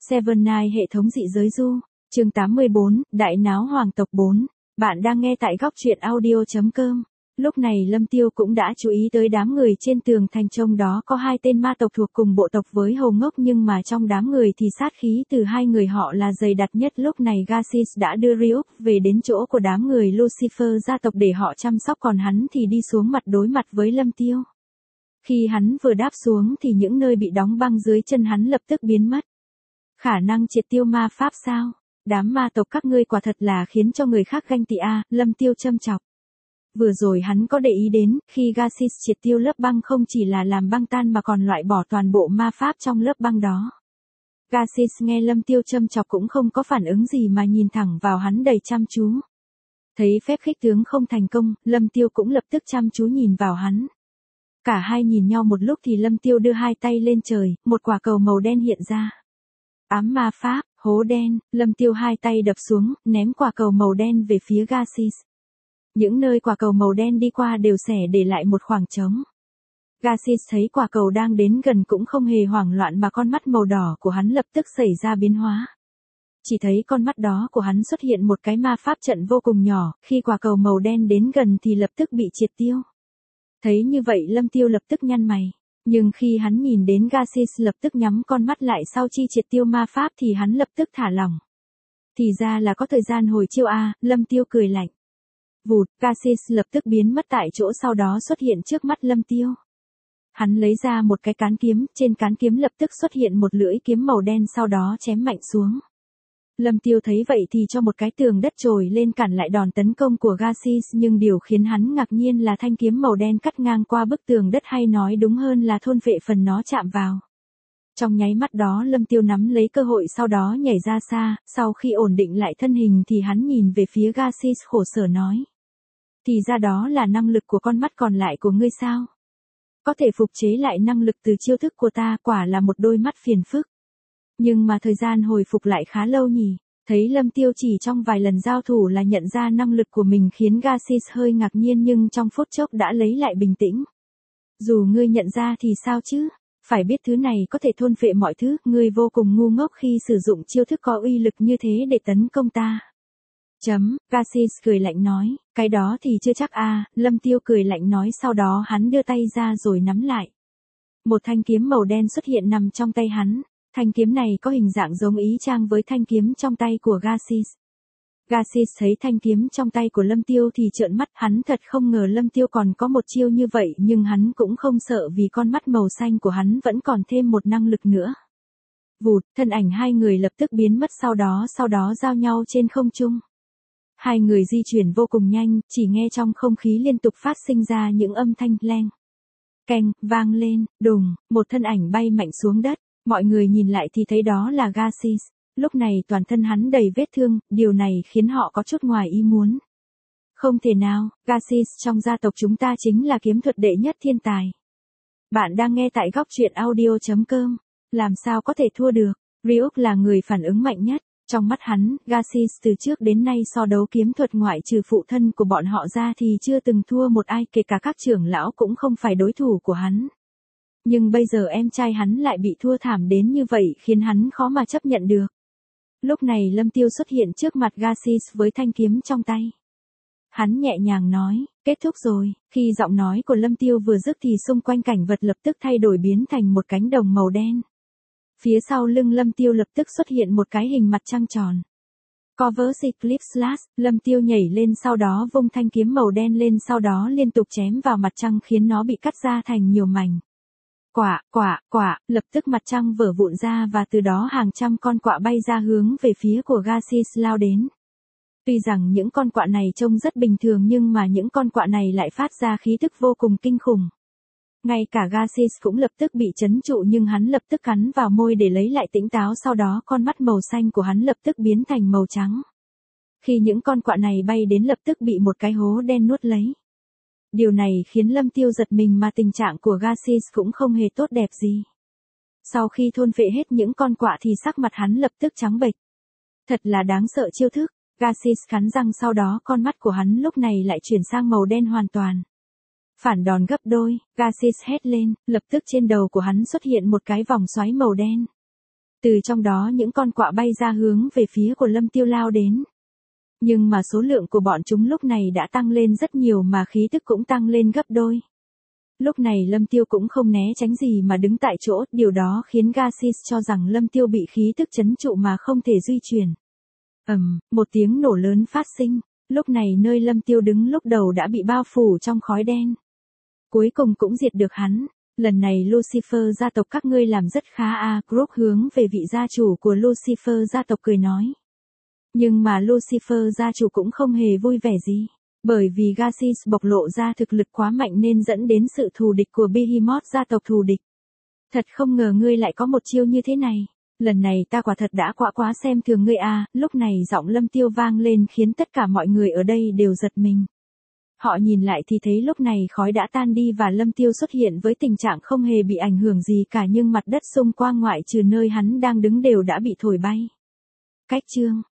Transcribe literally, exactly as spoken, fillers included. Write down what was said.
Seven Nine hệ thống dị giới du, chương tám mươi bốn, Đại náo hoàng tộc bốn. Bạn đang nghe tại góc truyện audio chấm com. Lúc này Lâm Tiêu cũng đã chú ý tới đám người trên tường thành, trông đó có hai tên ma tộc thuộc cùng bộ tộc với Hầu Ngốc, nhưng mà trong đám người thì sát khí từ hai người họ là dày đặc nhất. Lúc này Garcis đã đưa Ryuk về đến chỗ của đám người Lucifer gia tộc để họ chăm sóc, còn hắn thì đi xuống mặt đối mặt với Lâm Tiêu. Khi hắn vừa đáp xuống thì những nơi bị đóng băng dưới chân hắn lập tức biến mất. Khả năng triệt tiêu ma pháp sao? Đám ma tộc các ngươi quả thật là khiến cho người khác ganh tị a, Lâm Tiêu châm chọc. Vừa rồi hắn có để ý đến, khi Garcis triệt tiêu lớp băng không chỉ là làm băng tan mà còn loại bỏ toàn bộ ma pháp trong lớp băng đó. Garcis nghe Lâm Tiêu châm chọc cũng không có phản ứng gì mà nhìn thẳng vào hắn đầy chăm chú. Thấy phép khích tướng không thành công, Lâm Tiêu cũng lập tức chăm chú nhìn vào hắn. Cả hai nhìn nhau một lúc thì Lâm Tiêu đưa hai tay lên trời, một quả cầu màu đen hiện ra. Ám ma pháp, hố đen, Lâm Tiêu hai tay đập xuống, ném quả cầu màu đen về phía Garcis. Những nơi quả cầu màu đen đi qua đều xẻ để lại một khoảng trống. Garcis thấy quả cầu đang đến gần cũng không hề hoảng loạn, mà con mắt màu đỏ của hắn lập tức xảy ra biến hóa. Chỉ thấy con mắt đó của hắn xuất hiện một cái ma pháp trận vô cùng nhỏ, khi quả cầu màu đen đến gần thì lập tức bị triệt tiêu. Thấy như vậy Lâm Tiêu lập tức nhăn mày. Nhưng khi hắn nhìn đến Garcis lập tức nhắm con mắt lại sau chi triệt tiêu ma pháp thì hắn lập tức thả lỏng. Thì ra là có thời gian hồi chiêu a, Lâm Tiêu cười lạnh. Vụt, Garcis lập tức biến mất tại chỗ, sau đó xuất hiện trước mắt Lâm Tiêu. Hắn lấy ra một cái cán kiếm, trên cán kiếm lập tức xuất hiện một lưỡi kiếm màu đen, sau đó chém mạnh xuống. Lâm Tiêu thấy vậy thì cho một cái tường đất trồi lên cản lại đòn tấn công của Garcis, nhưng điều khiến hắn ngạc nhiên là thanh kiếm màu đen cắt ngang qua bức tường đất, hay nói đúng hơn là thôn phệ phần nó chạm vào. Trong nháy mắt đó Lâm Tiêu nắm lấy cơ hội, sau đó nhảy ra xa, sau khi ổn định lại thân hình thì hắn nhìn về phía Garcis khổ sở nói. Thì ra đó là năng lực của con mắt còn lại của ngươi sao? Có thể phục chế lại năng lực từ chiêu thức của ta, quả là một đôi mắt phiền phức. Nhưng mà thời gian hồi phục lại khá lâu nhỉ. Thấy Lâm Tiêu chỉ trong vài lần giao thủ là nhận ra năng lực của mình khiến Garcis hơi ngạc nhiên, nhưng trong phút chốc đã lấy lại bình tĩnh. Dù ngươi nhận ra thì sao chứ? Phải biết thứ này có thể thôn phệ mọi thứ, ngươi vô cùng ngu ngốc khi sử dụng chiêu thức có uy lực như thế để tấn công ta. Chấm, Garcis cười lạnh nói, cái đó thì chưa chắc a, Lâm Tiêu cười lạnh nói, sau đó hắn đưa tay ra rồi nắm lại. Một thanh kiếm màu đen xuất hiện nằm trong tay hắn. Thanh kiếm này có hình dạng giống ý chang với thanh kiếm trong tay của Garcis. Garcis thấy thanh kiếm trong tay của Lâm Tiêu thì trợn mắt, hắn thật không ngờ Lâm Tiêu còn có một chiêu như vậy, nhưng hắn cũng không sợ vì con mắt màu xanh của hắn vẫn còn thêm một năng lực nữa. Vụt, thân ảnh hai người lập tức biến mất, sau đó sau đó giao nhau trên không trung. Hai người di chuyển vô cùng nhanh, chỉ nghe trong không khí liên tục phát sinh ra những âm thanh leng, keng, vang lên, đùng, một thân ảnh bay mạnh xuống đất. Mọi người nhìn lại thì thấy đó là Garcis. Lúc này toàn thân hắn đầy vết thương, điều này khiến họ có chút ngoài ý muốn. Không thể nào, Garcis trong gia tộc chúng ta chính là kiếm thuật đệ nhất thiên tài. Bạn đang nghe tại góc truyện audio chấm com. Làm sao có thể thua được? Ryuk là người phản ứng mạnh nhất. Trong mắt hắn, Garcis từ trước đến nay so đấu kiếm thuật ngoại trừ phụ thân của bọn họ ra thì chưa từng thua một ai, kể cả các trưởng lão cũng không phải đối thủ của hắn. Nhưng bây giờ em trai hắn lại bị thua thảm đến như vậy khiến hắn khó mà chấp nhận được. Lúc này Lâm Tiêu xuất hiện trước mặt Garcis với thanh kiếm trong tay. Hắn nhẹ nhàng nói, kết thúc rồi. Khi giọng nói của Lâm Tiêu vừa dứt thì xung quanh cảnh vật lập tức thay đổi, biến thành một cánh đồng màu đen. Phía sau lưng Lâm Tiêu lập tức xuất hiện một cái hình mặt trăng tròn. Cover Clip Slash, Lâm Tiêu nhảy lên, sau đó vung thanh kiếm màu đen lên, sau đó liên tục chém vào mặt trăng khiến nó bị cắt ra thành nhiều mảnh. Quả, quả, quả, lập tức mặt trăng vỡ vụn ra và từ đó hàng trăm con quạ bay ra hướng về phía của Garcis lao đến. Tuy rằng những con quạ này trông rất bình thường nhưng mà những con quạ này lại phát ra khí tức vô cùng kinh khủng. Ngay cả Garcis cũng lập tức bị trấn trụ, nhưng hắn lập tức cắn vào môi để lấy lại tỉnh táo, sau đó con mắt màu xanh của hắn lập tức biến thành màu trắng. Khi những con quạ này bay đến lập tức bị một cái hố đen nuốt lấy. Điều này khiến Lâm Tiêu giật mình, mà tình trạng của Garcis cũng không hề tốt đẹp gì. Sau khi thôn phệ hết những con quạ thì sắc mặt hắn lập tức trắng bệch. Thật là đáng sợ chiêu thức. Garcis cắn răng, sau đó con mắt của hắn lúc này lại chuyển sang màu đen hoàn toàn. Phản đòn gấp đôi, Garcis hét lên, lập tức trên đầu của hắn xuất hiện một cái vòng xoáy màu đen. Từ trong đó những con quạ bay ra hướng về phía của Lâm Tiêu lao đến. Nhưng mà số lượng của bọn chúng lúc này đã tăng lên rất nhiều mà khí tức cũng tăng lên gấp đôi. Lúc này Lâm Tiêu cũng không né tránh gì mà đứng tại chỗ, điều đó khiến Garcis cho rằng Lâm Tiêu bị khí tức trấn trụ mà không thể di chuyển. Ầm, một tiếng nổ lớn phát sinh, lúc này nơi Lâm Tiêu đứng lúc đầu đã bị bao phủ trong khói đen. Cuối cùng cũng diệt được hắn. Lần này Lucifer gia tộc các ngươi làm rất khá a, à, Group hướng về vị gia chủ của Lucifer gia tộc cười nói. Nhưng mà Lucifer gia chủ cũng không hề vui vẻ gì, bởi vì Garcis bộc lộ ra thực lực quá mạnh nên dẫn đến sự thù địch của Behemoth gia tộc thù địch. Thật không ngờ ngươi lại có một chiêu như thế này, lần này ta quả thật đã quá quá xem thường ngươi a, à. Lúc này giọng Lâm Tiêu vang lên khiến tất cả mọi người ở đây đều giật mình. Họ nhìn lại thì thấy lúc này khói đã tan đi và Lâm Tiêu xuất hiện với tình trạng không hề bị ảnh hưởng gì cả, nhưng mặt đất xung quanh ngoại trừ nơi hắn đang đứng đều đã bị thổi bay. Cách chương